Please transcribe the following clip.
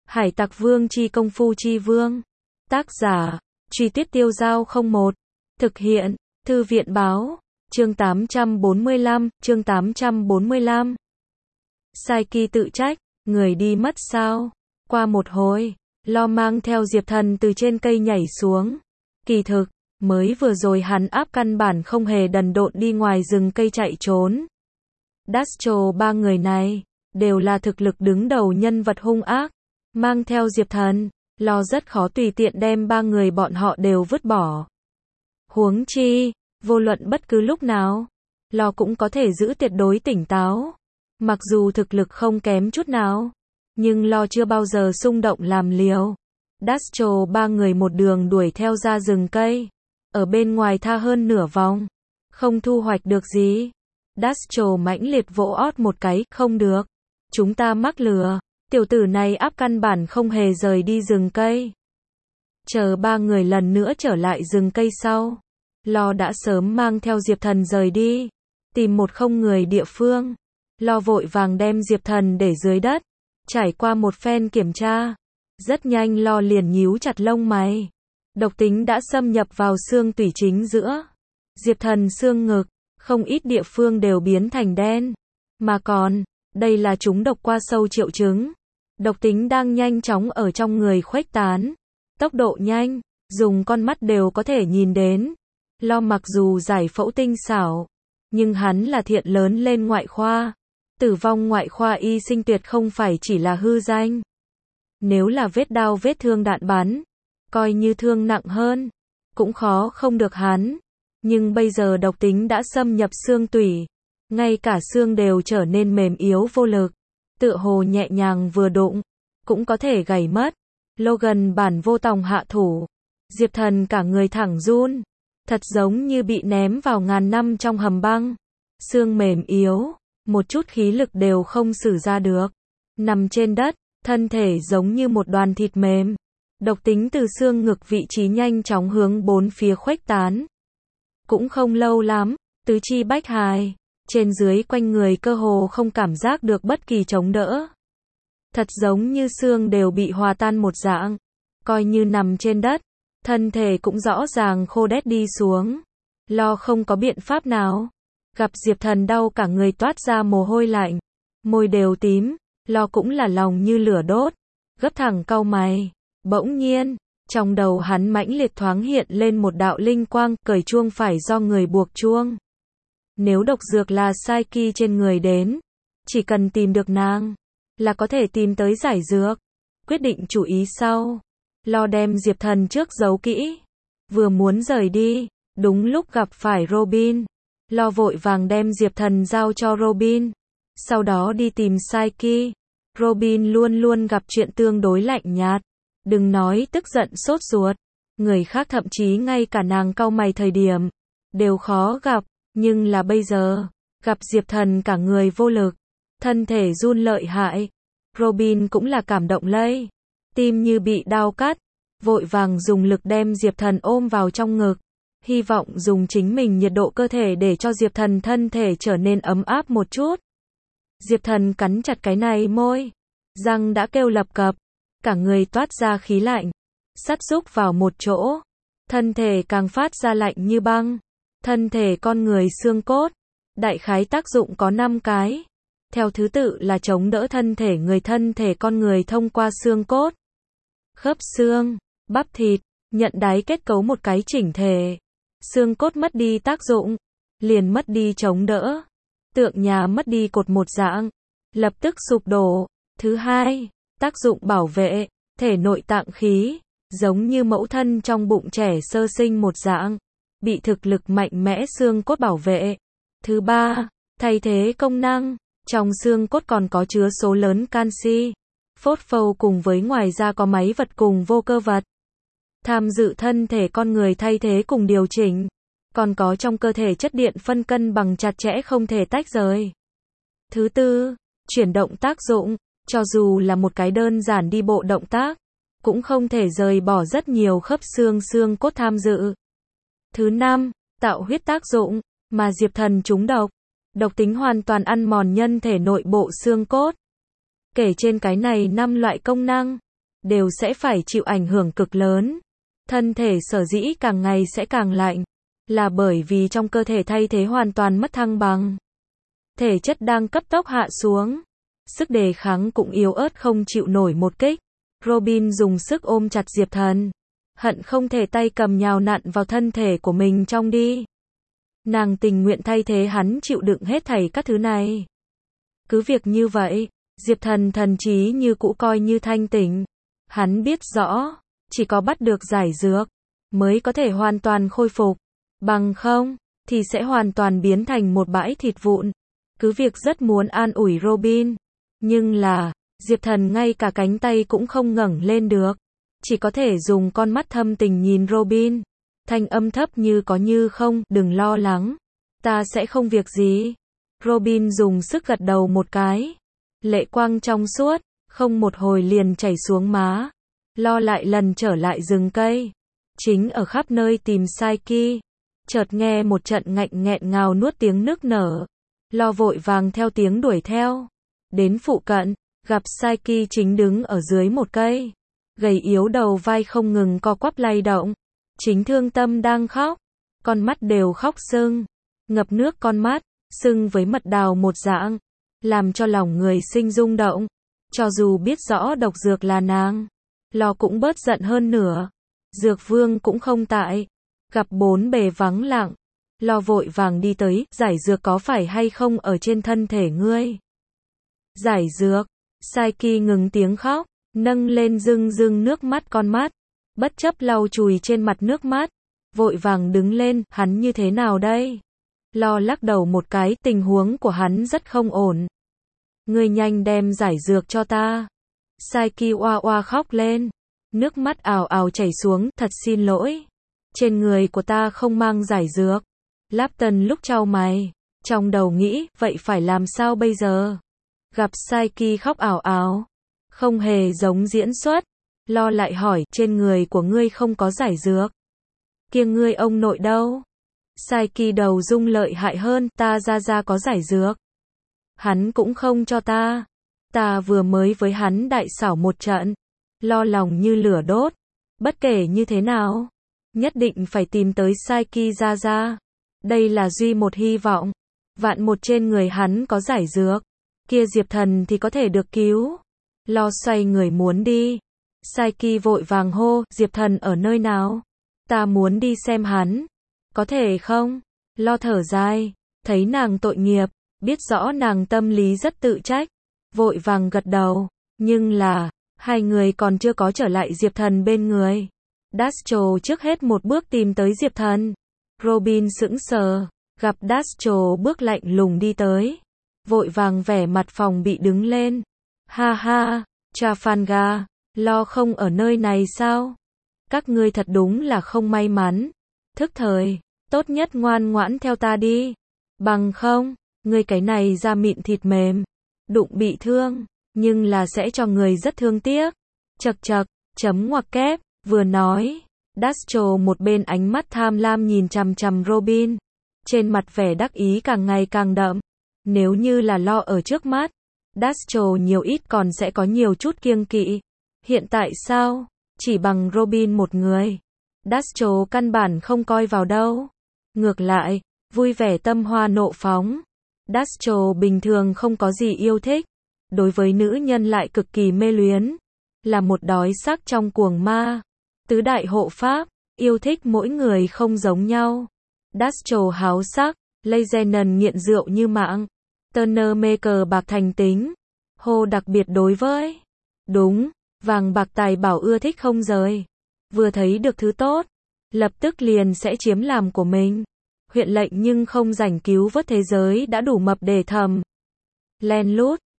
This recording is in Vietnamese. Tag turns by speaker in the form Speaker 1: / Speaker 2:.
Speaker 1: Hải Tặc Vương chi công phu chi vương. Tác giả, Truy Tuyết Tiêu Dao 01. Thực hiện, Thư viện báo. Chương 845. Saiki tự trách, người đi mất sao? Qua một hồi, Lo mang theo Diệp Thần từ trên cây nhảy xuống. Kỳ thực, mới vừa rồi hắn áp căn bản không hề đần độn đi ngoài rừng cây chạy trốn. Dastro ba người này, đều là thực lực đứng đầu nhân vật hung ác. Mang theo Diệp Thần, Lo rất khó tùy tiện đem ba người bọn họ đều vứt bỏ. Huống chi, vô luận bất cứ lúc nào, Lo cũng có thể giữ tuyệt đối tỉnh táo. Mặc dù thực lực không kém chút nào, nhưng Lo chưa bao giờ xung động làm liều. Dastro ba người một đường đuổi theo ra rừng cây. Ở bên ngoài tha hơn nửa vòng, không thu hoạch được gì. Dastro mãnh liệt vỗ ót một cái, không được. Chúng ta mắc lừa, tiểu tử này áp căn bản không hề rời đi rừng cây. Chờ ba người lần nữa trở lại rừng cây sau, Lo đã sớm mang theo Diệp Thần rời đi, tìm một không người địa phương. Lo vội vàng đem Diệp Thần để dưới đất, trải qua một phen kiểm tra. Rất nhanh Lo liền nhíu chặt lông mày. Độc tính đã xâm nhập vào xương tủy chính giữa Diệp Thần xương ngực, không ít địa phương đều biến thành đen. Mà còn, đây là chúng độc qua sâu triệu chứng. Độc tính đang nhanh chóng ở trong người khuếch tán. Tốc độ nhanh, dùng con mắt đều có thể nhìn đến. Lo mặc dù giải phẫu tinh xảo, nhưng hắn là thiện lớn lên ngoại khoa. Tử vong ngoại khoa y sinh tuyệt không phải chỉ là hư danh. Nếu là vết đao vết thương đạn bắn, coi như thương nặng hơn, cũng khó không được hắn. Nhưng bây giờ độc tính đã xâm nhập xương tủy, ngay cả xương đều trở nên mềm yếu vô lực, tựa hồ nhẹ nhàng vừa đụng, cũng có thể gãy mất. Logan bản vô tòng hạ thủ, Diệp Thần cả người thẳng run, thật giống như bị ném vào ngàn năm trong hầm băng. Xương mềm yếu, một chút khí lực đều không sử ra được, nằm trên đất, thân thể giống như một đoàn thịt mềm. Độc tính từ xương ngực vị trí nhanh chóng hướng bốn phía khuếch tán. Cũng không lâu lắm, tứ chi bách hài, trên dưới quanh người cơ hồ không cảm giác được bất kỳ chống đỡ. Thật giống như xương đều bị hòa tan một dạng. Coi như nằm trên đất, thân thể cũng rõ ràng khô đét đi xuống. Lo không có biện pháp nào. Gặp Diệp Thần đau cả người toát ra mồ hôi lạnh, môi đều tím. Lo cũng là lòng như lửa đốt, gấp thẳng cau mày. Bỗng nhiên, trong đầu hắn mãnh liệt thoáng hiện lên một đạo linh quang, cởi chuông phải do người buộc chuông. Nếu độc dược là Saiki trên người đến, chỉ cần tìm được nàng, là có thể tìm tới giải dược. Quyết định chủ ý sau, Lo đem Diệp Thần trước giấu kỹ. Vừa muốn rời đi, đúng lúc gặp phải Robin. Lo vội vàng đem Diệp Thần giao cho Robin, sau đó đi tìm Saiki. Robin luôn luôn gặp chuyện tương đối lạnh nhạt. Đừng nói tức giận sốt ruột, người khác thậm chí ngay cả nàng cau mày thời điểm đều khó gặp, nhưng là bây giờ, gặp Diệp Thần cả người vô lực, thân thể run lợi hại. Robin cũng là cảm động lây, tim như bị đau cắt, vội vàng dùng lực đem Diệp Thần ôm vào trong ngực, hy vọng dùng chính mình nhiệt độ cơ thể để cho Diệp Thần thân thể trở nên ấm áp một chút. Diệp Thần cắn chặt cái này môi, răng đã kêu lập cập, cả người toát ra khí lạnh, sắt rúc vào một chỗ, thân thể càng phát ra lạnh như băng. Thân thể con người xương cốt, đại khái tác dụng có 5 cái, theo thứ tự là chống đỡ thân thể con người thông qua xương cốt, khớp xương, bắp thịt, nhận đáy kết cấu một cái chỉnh thể. Xương cốt mất đi tác dụng, liền mất đi chống đỡ, tượng nhà mất đi cột một dạng, lập tức sụp đổ. Thứ hai, tác dụng bảo vệ, thể nội tạng khí, giống như mẫu thân trong bụng trẻ sơ sinh một dạng, bị thực lực mạnh mẽ xương cốt bảo vệ. Thứ ba, thay thế công năng, trong xương cốt còn có chứa số lớn canxi, phốt phâu cùng với ngoài ra có máy vật cùng vô cơ vật. Tham dự thân thể con người thay thế cùng điều chỉnh, còn có trong cơ thể chất điện phân cân bằng chặt chẽ không thể tách rời. Thứ tư, chuyển động tác dụng, cho dù là một cái đơn giản đi bộ động tác, cũng không thể rời bỏ rất nhiều khớp xương cốt tham dự. Thứ năm, tạo huyết tác dụng, mà Diệp Thần trúng độc, độc tính hoàn toàn ăn mòn nhân thể nội bộ xương cốt. Kể trên cái này 5 loại công năng, đều sẽ phải chịu ảnh hưởng cực lớn. Thân thể sở dĩ càng ngày sẽ càng lạnh, là bởi vì trong cơ thể thay thế hoàn toàn mất thăng bằng. Thể chất đang cấp tốc hạ xuống, sức đề kháng cũng yếu ớt không chịu nổi một kích. Robin dùng sức ôm chặt Diệp Thần, hận không thể tay cầm nhào nặn vào thân thể của mình trong đi. Nàng tình nguyện thay thế hắn chịu đựng hết thảy các thứ này. Cứ việc như vậy, Diệp Thần thần trí như cũ coi như thanh tỉnh. Hắn biết rõ, chỉ có bắt được giải dược, mới có thể hoàn toàn khôi phục. Bằng không, thì sẽ hoàn toàn biến thành một bãi thịt vụn. Cứ việc rất muốn an ủi Robin, nhưng là, Diệp Thần ngay cả cánh tay cũng không ngẩng lên được. Chỉ có thể dùng con mắt thâm tình nhìn Robin. Thanh âm thấp như có như không, đừng lo lắng. Ta sẽ không việc gì. Robin dùng sức gật đầu một cái. Lệ quang trong suốt, không một hồi liền chảy xuống má. Lo lại lần trở lại rừng cây. Chính ở khắp nơi tìm Saiki. Chợt nghe một trận ngạnh nghẹn ngào nuốt tiếng nức nở. Lo vội vàng theo tiếng đuổi theo. Đến phụ cận, gặp Saiki chính đứng ở dưới một cây. Gầy yếu đầu vai không ngừng co quắp lay động. Chính thương tâm đang khóc. Con mắt đều khóc sưng. Ngập nước con mắt, sưng với mật đào một dạng. Làm cho lòng người sinh rung động. Cho dù biết rõ độc dược là nàng, Lo cũng bớt giận hơn nửa. Dược vương cũng không tại. Gặp bốn bề vắng lặng. Lo vội vàng đi tới, giải dược có phải hay không ở trên thân thể ngươi? Giải dược. Saiki ngừng tiếng khóc, nâng lên rưng rưng nước mắt con mắt. Bất chấp lau chùi trên mặt nước mắt. Vội vàng đứng lên, hắn như thế nào đây? Lo lắc đầu một cái, tình huống của hắn rất không ổn. Ngươi nhanh đem giải dược cho ta. Saiki oa oa khóc lên. Nước mắt ào ào chảy xuống, thật xin lỗi. Trên người của ta không mang giải dược. Lapton lúc chau mày, trong đầu nghĩ, vậy phải làm sao bây giờ? Gặp Saiki khóc ào ào, không hề giống diễn xuất. Lo lại hỏi, trên người của ngươi không có giải dược. Kia ngươi ông nội đâu? Saiki đầu rung lợi hại hơn, ta ra có giải dược. Hắn cũng không cho ta. Ta vừa mới với hắn đại xảo một trận. Lo lòng như lửa đốt. Bất kể như thế nào, nhất định phải tìm tới Saiki ra. Đây là duy một hy vọng. Vạn một trên người hắn có giải dược. Kia Diệp Thần thì có thể được cứu. Lo xoay người muốn đi. Saiki vội vàng hô, Diệp Thần ở nơi nào? Ta muốn đi xem hắn. Có thể không? Lo thở dài. Thấy nàng tội nghiệp. Biết rõ nàng tâm lý rất tự trách. Vội vàng gật đầu. Nhưng là, hai người còn chưa có trở lại Diệp Thần bên người. Dastro trước hết một bước tìm tới Diệp Thần. Robin sững sờ. Gặp Dastro bước lạnh lùng đi tới. Vội vàng vẻ mặt phòng bị đứng lên. Ha ha, Trafalgar, Lo không ở nơi này sao? Các ngươi thật đúng là không may mắn. Thức thời, tốt nhất ngoan ngoãn theo ta đi. Bằng không, ngươi cái này da mịn thịt mềm, đụng bị thương, nhưng là sẽ cho người rất thương tiếc. Chật chật, chấm ngoặc kép, vừa nói. Dastro một bên ánh mắt tham lam nhìn chằm chằm Robin. Trên mặt vẻ đắc ý càng ngày càng đậm. Nếu như là Lo ở trước mắt, Dastro nhiều ít còn sẽ có nhiều chút kiêng kỵ. Hiện tại sao? Chỉ bằng Robin một người. Dastro căn bản không coi vào đâu. Ngược lại, vui vẻ tâm hoa nộ phóng. Dastro bình thường không có gì yêu thích. Đối với nữ nhân lại cực kỳ mê luyến. Là một đói sắc trong cuồng ma. Tứ đại hộ pháp, yêu thích mỗi người không giống nhau. Dastro háo sắc, Lezenon nghiện rượu như mạng. Turner mê cờ bạc thành tính. Hồ đặc biệt đối với. Đúng, vàng bạc tài bảo ưa thích không rời. Vừa thấy được thứ tốt, lập tức liền sẽ chiếm làm của mình. Huyện lệnh nhưng không rảnh cứu vớt thế giới đã đủ mập để thầm. Len lút,